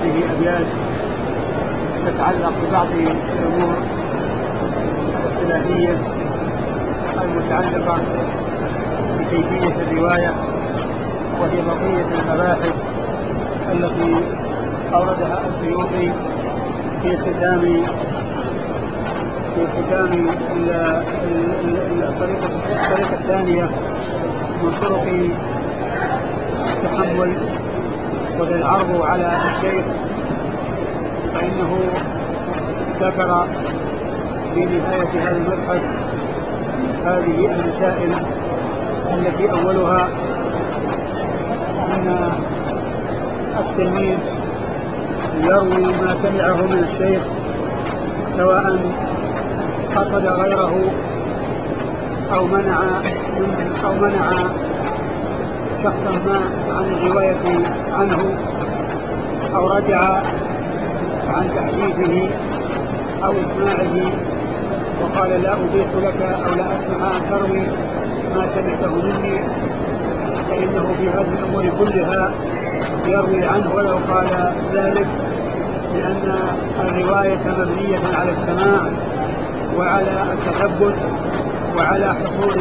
هذه أبيات تتعلق ببعض الأمور الاصطلاحية المتعلقة بكيفية الرواية، وهي بقية المباحث التي أوردها السيوطي في ختام الطريقة الثانية من طرق التحمل والعرض على الشيخ. فإنه ذكر في نهاية هذا المبحث هذه المسائل التي أولها أن التلميذ يروي ما سمعه من الشيخ سواء قصد غيره أو منع شخصا ما عن الرواية عنه، أو رجع عن تحديثه أو إسماعه وقال لا أبيح لك أو لا أسمع أن تروي ما سمعته مني، فإنه في هذه الأمور كلها يروي عنه ولو قال ذلك، لأن الرواية مبنية على السماع وعلى التثبت وعلى حصول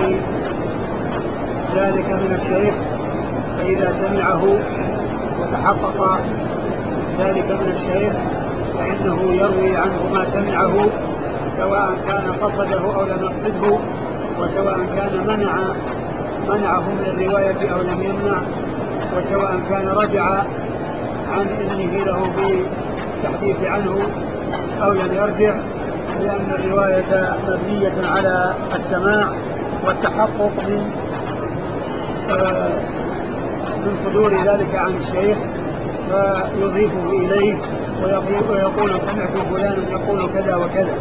ذلك من الشيخ. فإذا سمعه وتحقق ذلك من الشيخ فإنه يروي عنه ما سمعه، سواء كان قصده أو لم يقصده، وسواء كان منعه من الرواية أو لم يمنع، وسواء كان رجع عن إذنه له بالتحديث عنه أو لم يرجع، لأن الرواية مبنية على السماع والتحقق من صدور ذلك عن الشيخ، فيضيفه إليه ويقول سمعت فلان يقول كذا وكذا.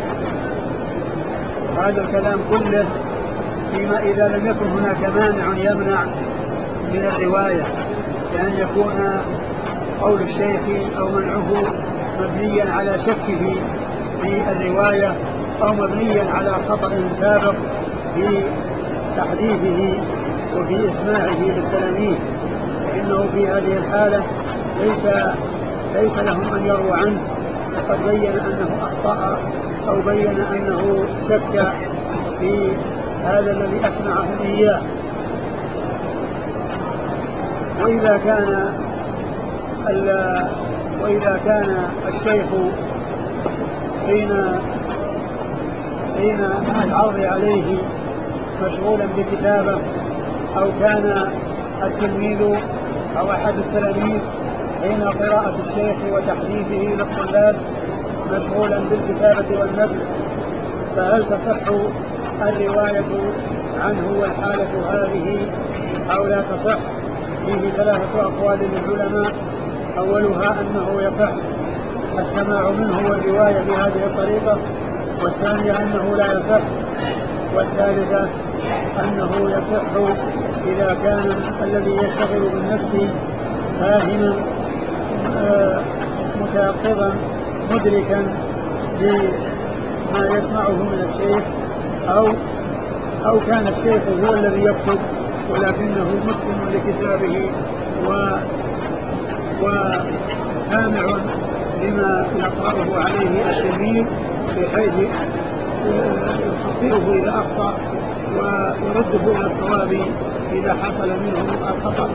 هذا الكلام كله فيما إذا لم يكن هناك مانع يمنع من الرواية، لأن يكون قول الشيخ أو منعه مبنيا على شكه في الرواية أو مبنيا على خطأ سابق في تحديثه وفي إسماعه للتلاميذ، فإنه في هذه الحالة ليس لهم أن يروى عنه، وقد بين أنه أخطأ أو بين أنه شك في هذا الذي أسمعه إياه. وإذا كان الشيخ حين العرض عليه مشغولا بكتابه، أو كان التلميذ أو أحد التلاميذ حين قراءة الشيخ وتحديثه للطلاب مشغولا بالكتابة والنسخ، فهل تصح الرواية عنه والحالة هذه أو لا تصح؟ فيه ثلاثة أقوال للعلماء، أولها أنه يصح السماع منه والرواية بهذه الطريقة، والثانية أنه لا يصح، والثالثة أنه يصح إذا كان الذي يشتغل بالنسخ فاهما متيقظا مدركا لما يسمعه من الشيخ، أو كان الشيخ هو الذي يكتب ولكنه متقن لكتابه وسامع لما يقرأه عليه التلميذ، بحيث يخطئه إذا أخطأ ويرده إلى الصواب إذا حصل منه الخطأ.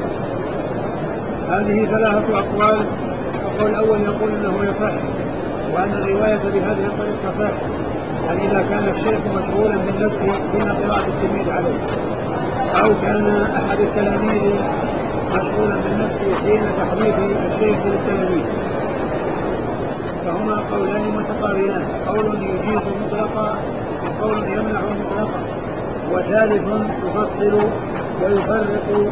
هذه ثلاثة أقوال. القول الأول يقول أنه يصح، وأن الرواية بهذه الطريقة تصح، يعني إذا كان الشيخ مشغولا بالنسخ حين قراءة التلميذ عليه، أو كان أحد التلاميذ مشغولا بالنسخ حين تحديث الشيخ للتلاميذ، فهما قولان متقاربان، قول يجيز مطلقا وقول يمنع مطلقا، وثالث يفصل ويفرق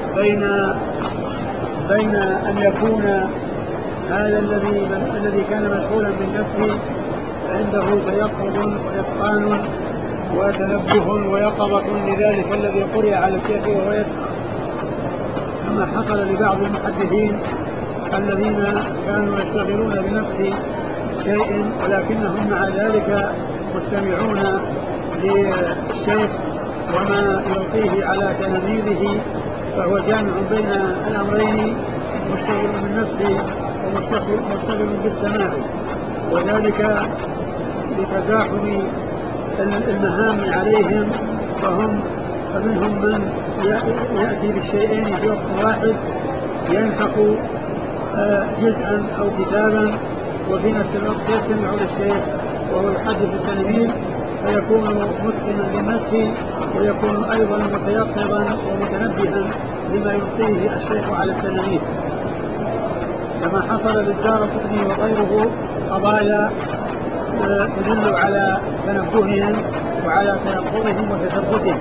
بين أن يكون هذا الذي كان مشغولا بالنسخ عنده تيقظ وإتقان وتنبه ويقظة لذلك الذي قرئ على الشيخ وهو يسمع، كما حصل لبعض المحدثين الذين كانوا يشتغلون بنسخ شيء ولكنهم مع ذلك مستمعون للشيخ وما يلقيه على تلاميذه، فهو جامع بين الأمرين مشتغل بالنسخ ومشتغل بالسماع، وذلك لتزاحم المهام عليهم، فمنهم من يأتي بالشيئين في وقت واحد، ينسخ جزءا أو كتابا، وفي نفس الوقت يستمع للشيخ وهو يحدث التلاميذ، فيكون متقنا للنسخ ويكون أيضا متيقظا ومتنبها لما يلقيه الشيخ على التلاميذ، كما حصل للدارقطني وغيره قضايا تدل على تنبههم وعلى تيقظهم وتثبتهم.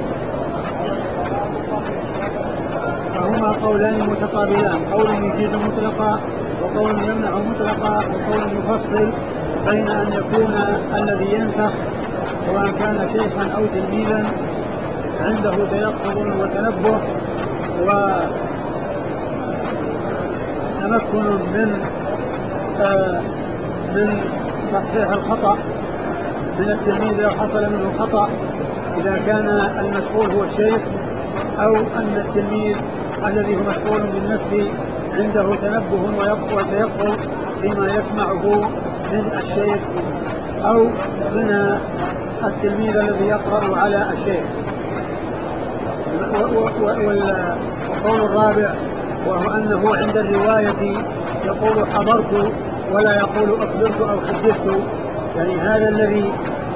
فهما قولان متقابلان، قول يجيز مطلقا وقول يمنع مطلقا، وقول يفصل بين أن يكون الذي ينسخ سواء كان شيخا أو تلميذا عنده تيقظ وتنبه وتمكن من تصحيح الخطأ من التلميذ لو حصل منه خطأ إذا كان المسؤول هو الشيخ، أو أن التلميذ الذي هو مسؤول بالنسخ عنده تنبه وتيقظ بما يسمعه من الشيخ أو من التلميذ الذي يقرأ على الشيخ. والقول الرابع وهو أنه عند الرواية يقول حضرت ولا يقول أخبرت أو حدثت، يعني هذا الذي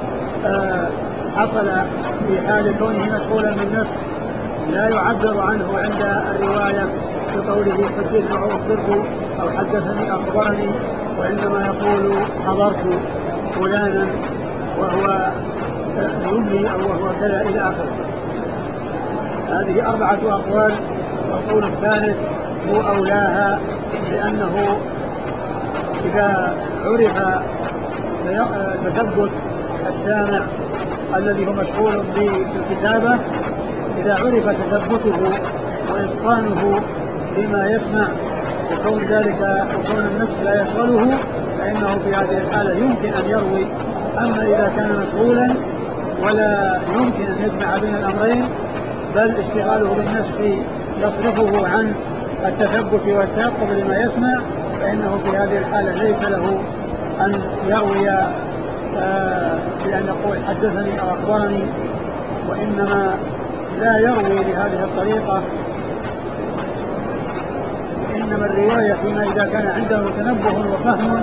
حصل في حال كونه مشغولا بالنسخ لا يعبر عنه عند الرواية بقوله حدثت أو أخبرت أو حدثني أو أخبرني، وإنما يقول حضرت فلانا وهو يملي أو وهو كذا إلى آخره. هذه 4 أقوال، والقول الثالث هو أولاها، لأنه إذا عرف تثبت السامع الذي هو مشغول بالكتابة، إذا عرف تثبته وإتقانه بما يسمع وكون ذلك وكون النسخ لا يشغله، فإنه في هذه الحالة يمكن أن يروي. أما إذا كان مشغولا ولا يمكن أن يجمع بين الأمرين، بل اشتغاله بالنسخ يصرفه عن التثبت والتيقظ لما يسمع، فإنه في هذه الحالة ليس له أن يروي بأن يقول حدثني أو أخبرني، وإنما لا يروي بهذه الطريقة، إنما الرواية فيما إذا كان عنده تنبه وفهم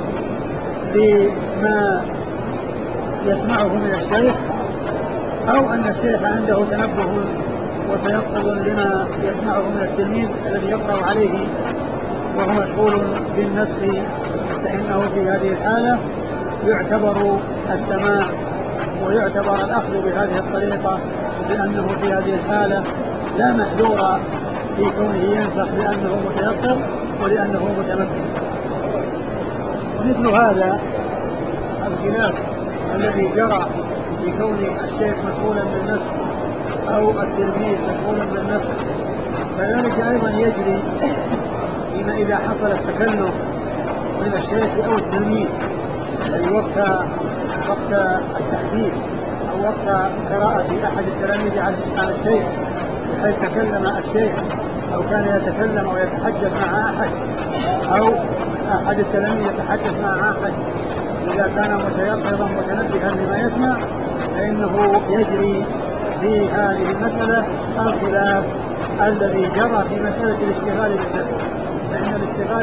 بما يسمعه من الشيخ، أو أن الشيخ عنده تنبه وتيقظ لما يسمعه من التلميذ الذي يقرأ عليه وهو مشغول بالنسخ، فإنه في هذه الحالة يعتبر السماع ويعتبر الأخذ بهذه الطريقة، لأنه في هذه الحالة لا محذور في كونه ينسخ لأنه متيقظ ولأنه متمكن. ومثل هذا الخلاف الذي جرى في كون الشيخ مشغولا بالنسخ أو التلميذ مشغولا بالنسخ، فذلك أيضا يجري فيما إذا حصل التكلم من الشيخ أو التلميذ، أي وقت التحديث أو وقت قراءة أحد التلاميذ على الشيخ، بحيث تكلم الشيخ أو كان يتكلم أو يتحدث مع أحد، أو أحد التلاميذ يتحدث مع أحد، إذا كان متيقظا متنبها لما يسمع، فإنه يجري في هذه المسألة الخلاف الذي جرى في مسألة الاشتغال بالنسخ، فإن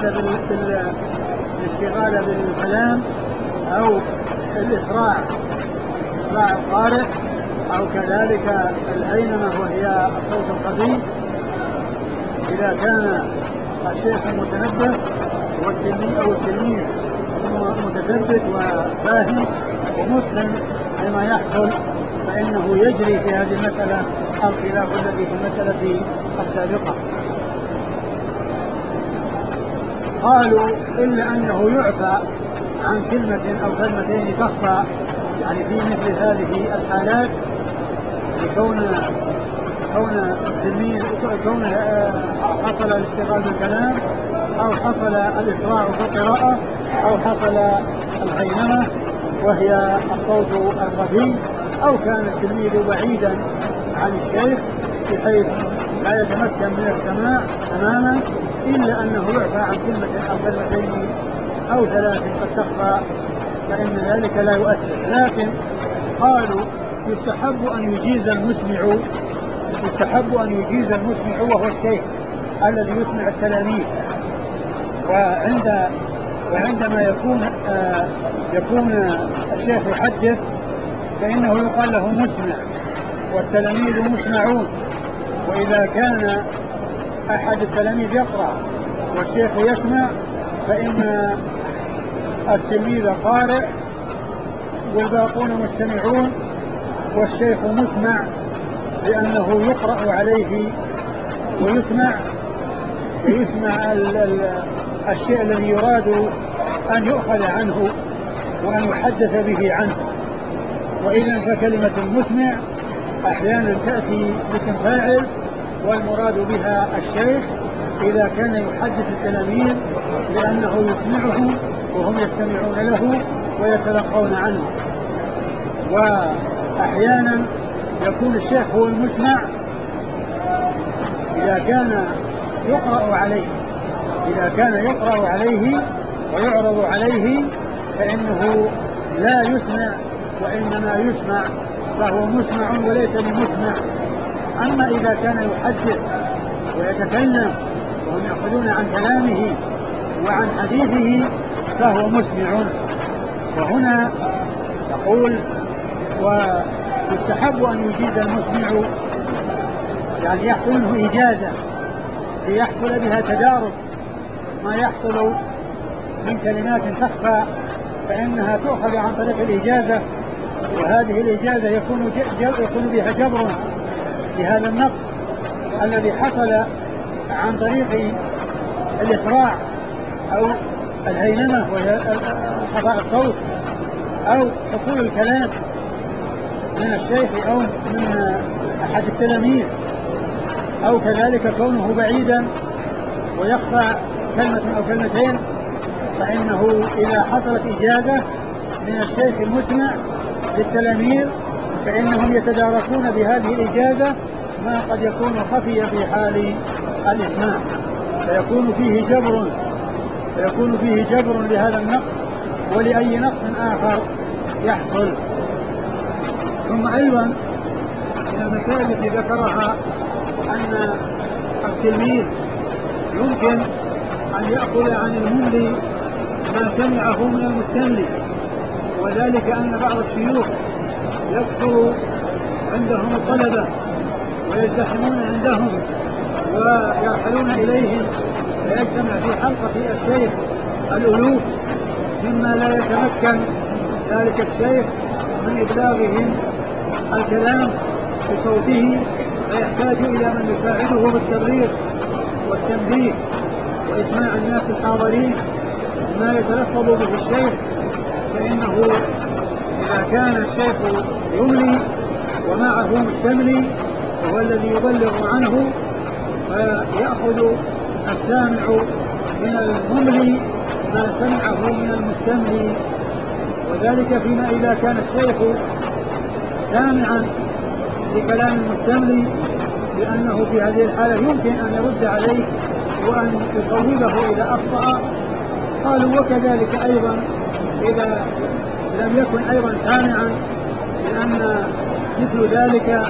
الاشتغال بالكلام أو الإسراع القارئ أو كذلك الهينمة وهي الصوت الخفي، إذا كان الشيخ متنبه والتلميذ متثبت وفاهم ومتقن لما يحصل، فإنه يجري في هذه المسألة الخلاف الذي في المسألة السابقة. قالوا إلا أنه يعفى عن كلمة أو كلمتين تخفى، يعني في مثل هذه الحالات، كون التلميذ حصل الاشتغال بالكلام أو حصل الإسراع في القراءة أو حصل الهينمة وهي الصوت الخفي، أو كان التلميذ بعيدا عن الشيخ بحيث لا يتمكن من السماع تماما، إلا أنه يعفى عن كلمة أو كلمتين أو ثلاث قد تخفى، فإن ذلك لا يؤثر. لكن قالوا يستحب أن يجيز المسمع وهو الشيخ الذي يسمع التلاميذ. وعندما يكون الشيخ يحدث فإنه يقال له مسمع والتلاميذ مسمعون. وإذا كان أحد التلاميذ يقرأ والشيخ يسمع فإن التلميذ قارئ والباقون مستمعون والشيخ مسمع، لأنه يقرأ عليه ويسمع الشيء الذي يراد أن يؤخذ عنه وأن يحدث به عنه. وإذا فكلمة المسمع أحيانا تأتي باسم فاعل والمراد بها الشيخ إذا كان يحدث التلاميذ لأنه يسمعهم وهم يستمعون له ويتلقون عنه. وأحيانا يكون الشيخ هو المسمع إذا كان يقرأ عليه ويعرض عليه فإنه لا يسمع وإنما يسمع، فهو مسمع وليس بمسمع. أما إذا كان يحدث ويتكلم وهم يأخذون عن كلامه وعن حديثه فهو مسمع. وهنا يقول ويستحب أن يجيز المسمع، يعني يحصل منه إجازة ليحصل بها تدارك ما يحصل من كلمات تخفى فإنها تؤخذ عن طريق الإجازة، وهذه الإجازة يكون بها جبر لهذا النقص الذي حصل عن طريق الإسراع أو الهينمة وهي خفاء الصوت أو حصول الكلام من الشيخ أو من أحد التلاميذ، أو كذلك كونه بعيدا ويخفى كلمة أو كلمتين، فإنه إذا حصلت إجازة من الشيخ المسمع للتلاميذ فإنهم يتداركون بهذه الإجازة ما قد يكون خفي في حال الإسماع، فيكون فيه جبر لهذا النقص ولأي نقص آخر يحصل. ثم أيضا من المسائل التي ذكرها أن التلميذ يمكن أن يأخذ عن المملي ما سمعه من المستملي، وذلك أن بعض الشيوخ يكثر عندهم الطلبة ويزدحمون عندهم ويرحلون إليهم فيجتمع في حلقة الشيخ الألوف مما لا يتمكن ذلك الشيخ من إبلاغهم الكلام بصوته، فيحتاج إلى من يساعده بالتبليغ والتنبيه وإسماع الناس الحاضرين ما يتلفظ به الشيخ. فإنه إذا كان الشيخ يملي ومعه مستملي وهو الذي يبلغ عنه فيأخذ السامع من المملي ما سمعه من المستملي، وذلك فيما إذا كان الشيخ سامعا لكلام المستملي، لأنه في هذه الحالة يمكن أن يرد عليه وأن يصوبه إذا أخطأ. قالوا وكذلك أيضا إذا لم يكن أيضا سامعا، لأن مثل ذلك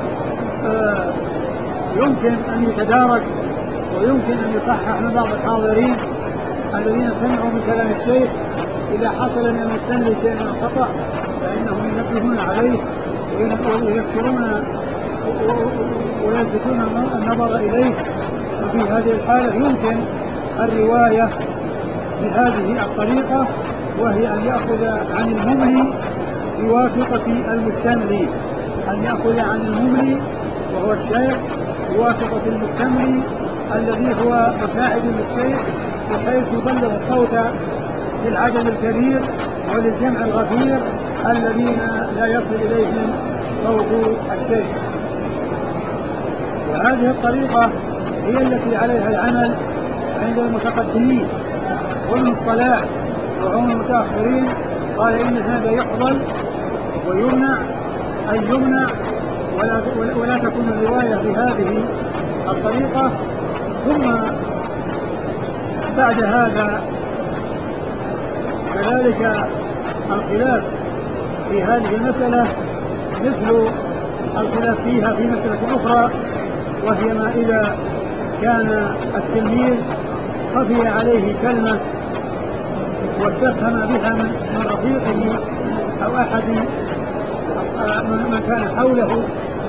يمكن أن يتدارك ويمكن أن يصحح من بعض الحاضرين الذين سمعوا من كلام الشيخ إذا حصل من المستملي شيء من الخطأ فإنهم ينبهون عليه ويذكرون ويلفتون النظر إليه. وفي هذه الحالة يمكن الرواية بهذه الطريقة، وهي أن يأخذ عن المملي بواسطة المستملي، أن يأخذ عن المملي وهو الشيخ بواسطة المستملي الذي هو مساعد للشيخ بحيث يبلغ الصوت للعدد الكبير وللجمع الغفير الذين لا يصل إليهم صوت الشيخ. وهذه الطريقة هي التي عليها العمل عند المتقدمين، ومن الصلاح وهم المتأخرين قال إن هذا يفضل ويمنع أن يمنع ولا تكون الرواية بهذه الطريقة. ثم بعد هذا كذلك الخلاف في هذه المسألة مثل الخلاف فيها في مسألة أخرى، وهي ما إذا كان التلميذ خفي عليه كلمة واستفهم بها من رفيقه أو أحد من كان حوله،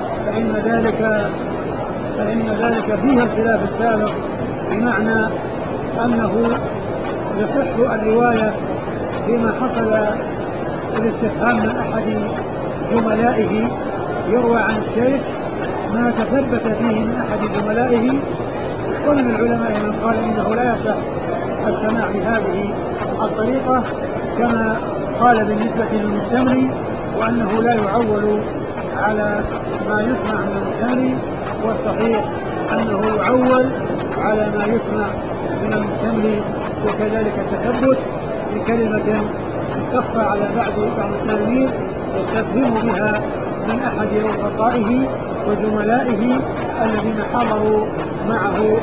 فإن ذلك فيه الخلاف السابق، بمعنى أنه يصح الرواية فيما حصل الاستفهام من أحد زملائه، يروى عن الشيخ ما تثبت فيه من أحد زملائه، ومن العلماء من قال إنه لا يصح السماع بهذه الطريقة، كما قال بالنسبة للمستمري وأنه لا يعول على ما يسمع من المستمري، والصحيح أنه يعول على ما يسمع من المستمري، وكذلك التثبت بكلمة تخفى على بعض التلاميذ يستفهم بها من أحد رفقائه وزملائه الذين حضروا معه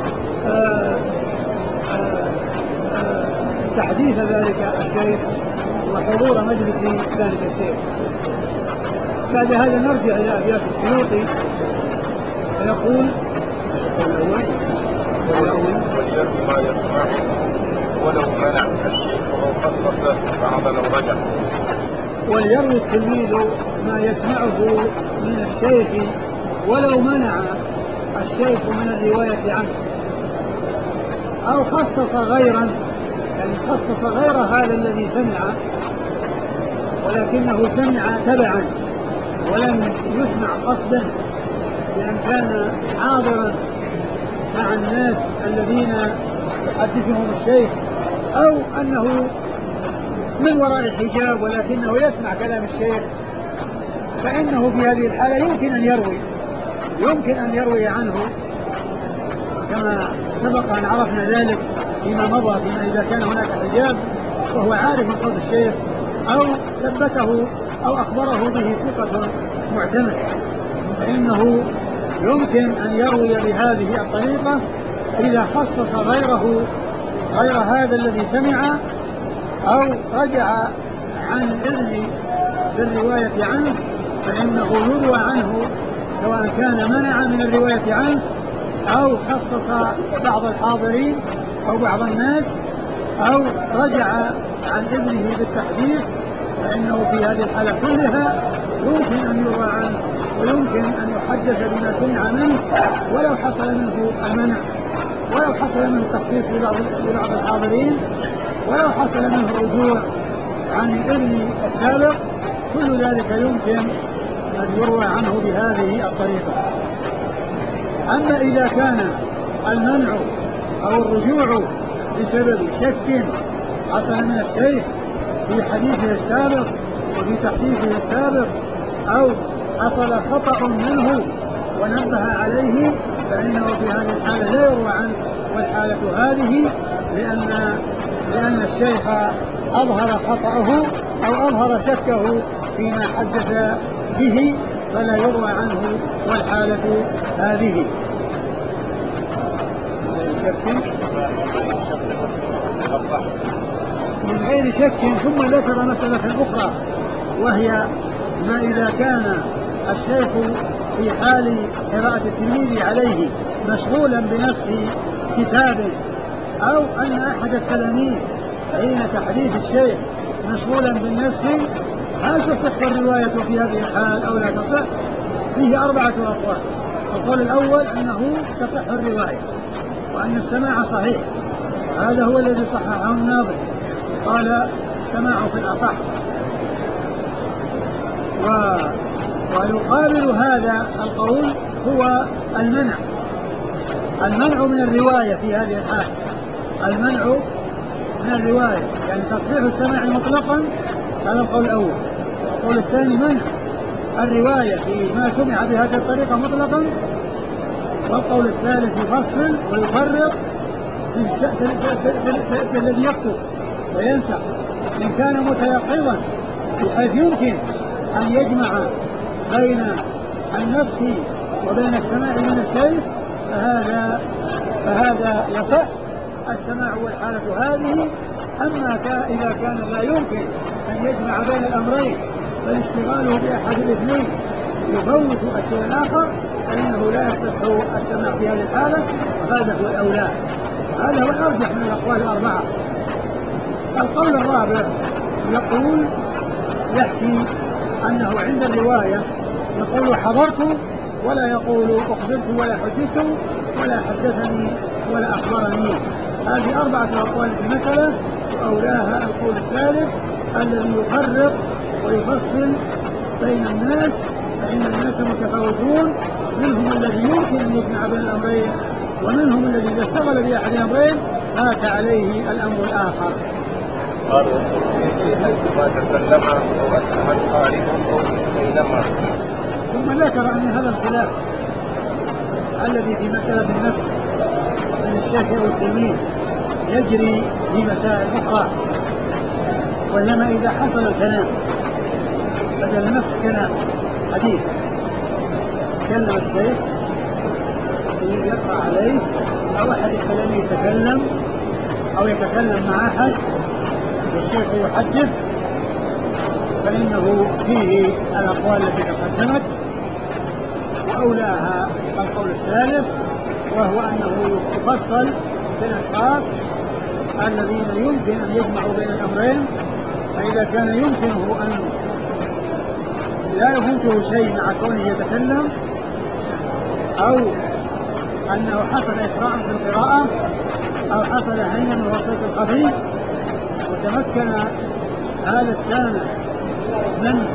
تحديث ذلك الشيخ وحضور مجلس ذلك الشيخ. بعد هذا نرجع إلى أبيات السيوطي فيقول: وليرجو ما يسمع ولو منع الشيخ ولو خصص بعض لو رجع. وليروي التلميذ ما يسمعه من الشيخ ولو منع الشيخ من الرواية عنه، أو خصص غيرا، يعني خصص غير هذا الذي سمع ولكنه سمع تبعا ولم يسمع قصدا، لأن كان حاضرا مع الناس الذين يحدثهم الشيخ، أو أنه من وراء الحجاب ولكنه يسمع كلام الشيخ، فإنه في هذه الحالة يمكن أن يروي عنه، كما سبق أن عرفنا ذلك فيما مضى، فيما إذا كان هناك حجاب وهو عارف من صوت الشيخ أو ثبته أو أخبره به ثقة معتمد، فإنه يمكن أن يروي بهذه الطريقة إذا خصص غير هذا الذي سمع، أو رجع عن الإذن بالرواية عنه، فإنه يروى عنه سواء كان منع من الرواية عنه أو خصص بعض الحاضرين أو بعض الناس أو رجع عن إذنه بالتحديث، فإنه في هذه الحالة كلها يمكن أن يروى عنه ويمكن أن يحدث بما سمع منه، ولو حصل منه المنع، ولو حصل منه التخصيص لبعض الحاضرين، ولو حصل منه الرجوع عن الإذن السابق، كل ذلك يمكن أن يروى عنه بهذه الطريقة. أما إذا كان المنع أو الرجوع بسبب شك حصل من الشيخ في حديثه السابق وفي تحديثه السابق، أو حصل خطأ منه ونبه عليه، فإنه في هذه الحالة لا يروى عنه، والحالة هذه لأن الشيخ أظهر خطأه أو أظهر شكه فيما حدث به، فلا يروى عنه، والحالة هذه. من غير شك. ثم ذكر مسألة أخرى، وهي ما إذا كان الشيخ في حال قراءة التلميذ عليه مشغولا بنسخ كتاب، أو أن أحد التلاميذ حين تحديث الشيخ مشغولا بالنسخ، هل تصح الرواية في هذه الحال أو لا تصح؟ فيه 4 أقوال. القول الأول أنه تصح الرواية وأن السماع صحيح، هذا هو الذي صححه الناظم، قال السماع في الأصح. ويقابل هذا القول هو المنع من الرواية في هذه الحال، المنع من الرواية، يعني تصحيح السماع مطلقا، هذا القول الأول. القول الثاني منع الرواية فيما سمع بهذه الطريقة مطلقا، والقول الثالث يفصل ويفرق في الذي يكتب وينسخ، إن كان متيقظا بحيث يمكن أن يجمع بين النسخ وبين السماع من الشيخ، فهذا يصح، السماع والحالة هذه. أما إذا كان لا يمكن أن يجمع بين الأمرين بل اشتغاله بأحد الاثنين يفوت الشيء الآخر فإنه لا يصح السماع في هذه الحالة، وهذا هو الأولى، هذا هو الأرجح من الأقوال الأربعة. القول الرابع يقول يحكي أنه عند الرواية يقول حضرت ولا يقول أخبرت ولا حدثت ولا حدثني ولا أخبرني. هذه أربعة أقوال في المسألة، وأولاها القول الثالث الذي يفرق ويفصل بين الناس، فإن الناس متفاوتون، منهم الذي يمكن أن يجمع بين الأمرين ومنهم الذي إذا اشتغل بأحد الأمرين فات عليه الأمر الآخر. قالوا حيثما تكلم أو أسمع القارئ أو بينما. ثم ذكر أن هذا الخلاف الذي في مسألة النسخ من الشيخ أو التلميذ يجري في مسائل أخرى، وإنما إذا حصل الكلام بدل نفس كلام حديث تكلم الشيخ يقرأ عليه أو أحد الكلام يتكلم أو يتكلم مع أحد والشيخ يحدث، فإنه فيه الأقوال التي تقدمت، وأولاها القول الثالث وهو أنه يفصل في الأشخاص الذين يمكن أن يجمعوا بين الأمرين، فإذا كان يمكنه أن لا يفوته شيء مع كونه يتكلم أو أنه حصل إسراع في القراءة أو حصل هينا من وسط الخفي وتمكن هذا السامع من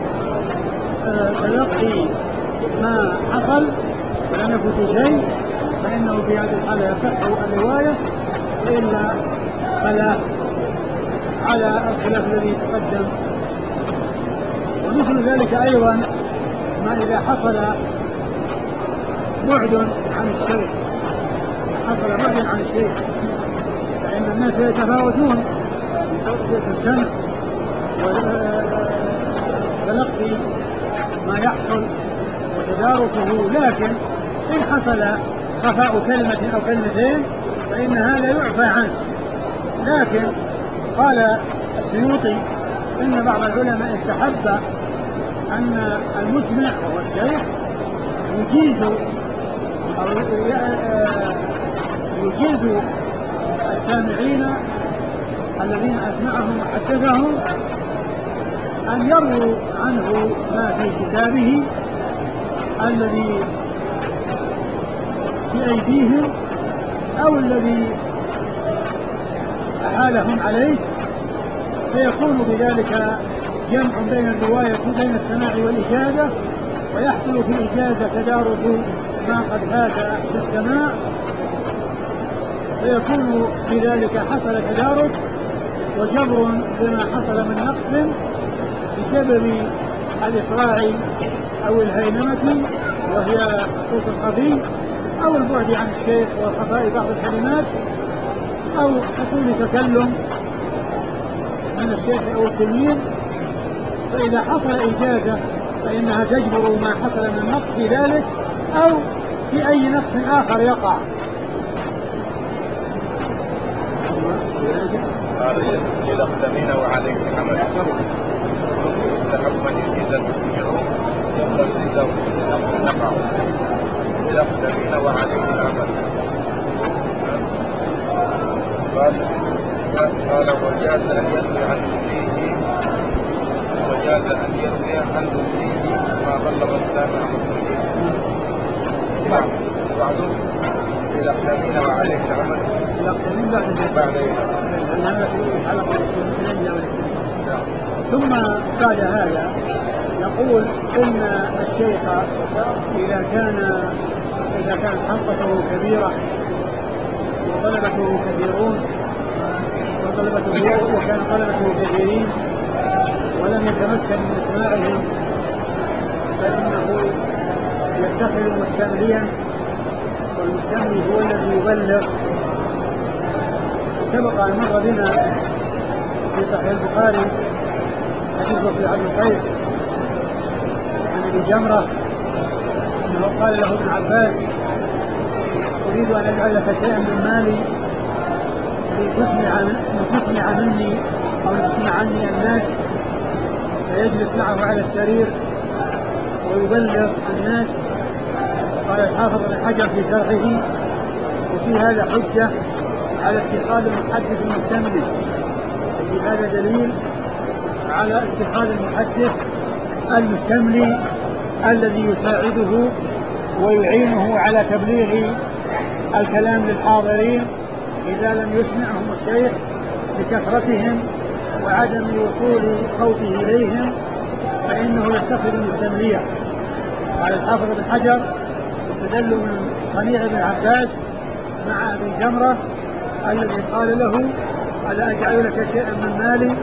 تلقي ما حصل ولم يفوت شيء، فإنه في هذه الحالة يصح الرواية، وإلا فلا على الخلاف الذي تقدم. ومثل ذلك أيضا ما إذا حصل بعد عن الشيخ، فإن الناس يتفاوتون في السمع وتلقي ما يحصل وتداركه، لكن إن حصل خفاء كلمة أو كلمتين فإن هذا يعفى عنه. لكن قال السيوطي إن بعض العلماء استحب أن المسمع وهو الشيخ يجيز السامعين الذين أسمعهم وحدثهم أن يروا عنه ما في كتابه الذي في أيديهم أو الذي أحالهم عليه، فيكون بذلك جمع بين الرواية بين السماع والإجازة، ويحصل في الإجازة تدارك ما قد فات في السماع، فيكون بذلك حصل تدارك وجبر بما حصل من نقص بسبب الإسراع أو الهينمة وهي صوت الخفي أو البعد عن الشيخ وخفاء بعض الكلمات أو حصول تكلم من الشيخ أو التلميذ. فإذا حصل إجازة فإنها تجبر ما حصل من النقص في ذلك أو في أي نقص آخر يقع. إذا اقتمين وعليه حمل تحمل إذا تسمعون إذا نفعوا إذا اقتمين وعليه حمل. قال وجاز أن يروي عن فيه ما بلغ السامع مسلمين. بعضهم إذا اقتمين وعليه حمل بعد ثم بعد هذا يقول إن الشيخ إذا كانت حلقته كبيرة وطلبته كثيرون وكان طلبته كثيرين ولم يتمكن من إسماعهم فإنه يتخذ مستمليا، والمستملي هو الذي يبلغ. سبق أن مر بنا في صحيح البخاري حديث في عبد القيس عن ابي جمرة أنه قال له ابن عباس أريد أن أجعل لك شيئا من مالي لتسمع مني أو لتسمع عني الناس، فيجلس معه على السرير ويبلغ الناس. قال الحافظ بن حجر في شرحه: وفي هذا حجة على اتخاذ المحدث المستملي، وفي هذا دليل على اتخاذ المحدث المستملي الذي يساعده ويعينه على تبليغ الكلام للحاضرين إذا لم يسمعهم الشيخ لكثرتهم وعدم وصول صوته إليهم، فإنه يتخذ المستملية. قال الحافظ بن حجر: استدل من صنيع ابن عباس مع أبي جمرة الذي قال له: ألا أجعل لك شيئا من مالي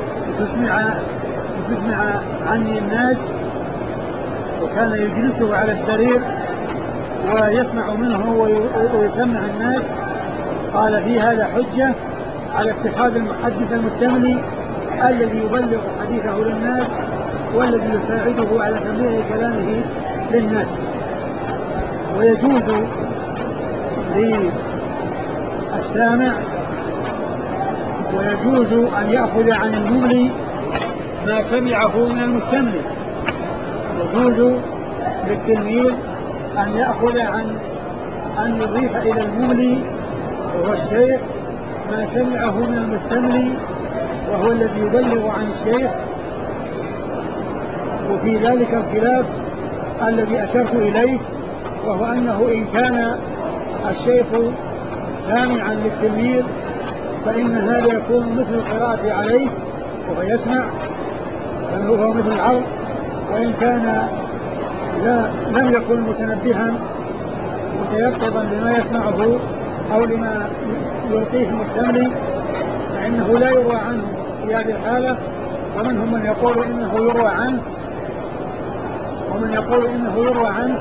لتسمع عني الناس، وكان يجلسه على السرير ويسمع منه ويسمع الناس. قال: في هذا حجة على اتخاذ المحدث المستملي الذي يبلغ حديثه للناس والذي يساعده على تبليغ كلامه للناس. ويجوز للسامع ويجوز أن يأخذ عن المملي ما سمعه من المستملي. يجوز للتلميذ أن يأخذ أن يضيف إلى المملي وهو الشيخ ما سمعه من المستملي وهو الذي يبلغ عن الشيخ. وفي ذلك الخلاف الذي أشرت إليه، وهو أنه إن كان الشيخ سامعا للتلميذ فإن هذا يكون مثل القراءة عليه وهو يسمع، فهو مثل العرض. وإن كان لم يكن متنبها متيقظا لما يسمعه أو لما يلقيه المستملي فإنه لا يروى عنه في هذه الحالة. ومنهم من يقول إنه يروى عنه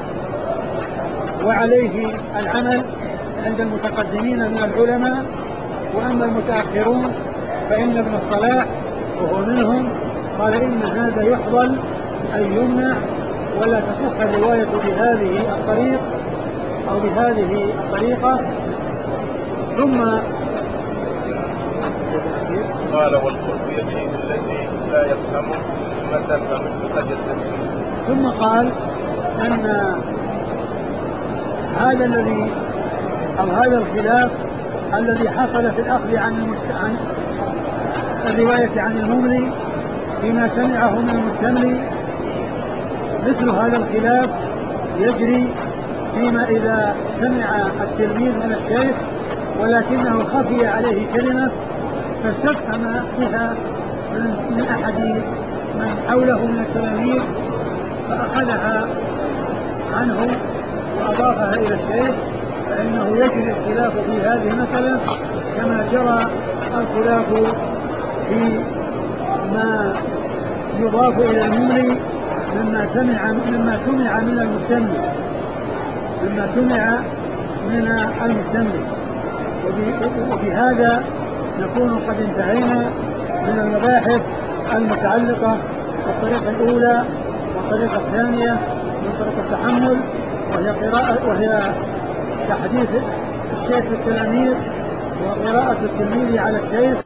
وعليه العمل عند المتقدمين من العلماء. وأما المتأخرون فإن ابن الصلاح وهو منهم قال إن هذا يحضل أي يمنع ولا تصح الرواية بهذه الطريق أو بهذه الطريقة. ثم قال: والقرب يجري بالذي لا يفهم ثم تفهم قد يستفهم. ثم قال أن هذا الخلاف الذي حصل في الأخذ عن الرواية عن المملي فيما سمعه من المستملي، مثل هذا الخلاف يجري فيما إذا سمع التلميذ من الشيخ ولكنه خفي عليه كلمة فاستفهم بها من أحد من حوله من التلاميذ فأخذها عنه وأضافها إلى الشيخ، فإنه يجري الخلاف في هذه المسألة كما جرى الخلاف في ما يضاف إلى المملي مما سمع من المستملي. وبهذا نكون قد انتهينا من المباحث المتعلقة بالطريقة الأولى والطريقة الثانية من طريق التحمل، وهي تحديث الشيخ للتلاميذ وقراءة التلميذ على الشيخ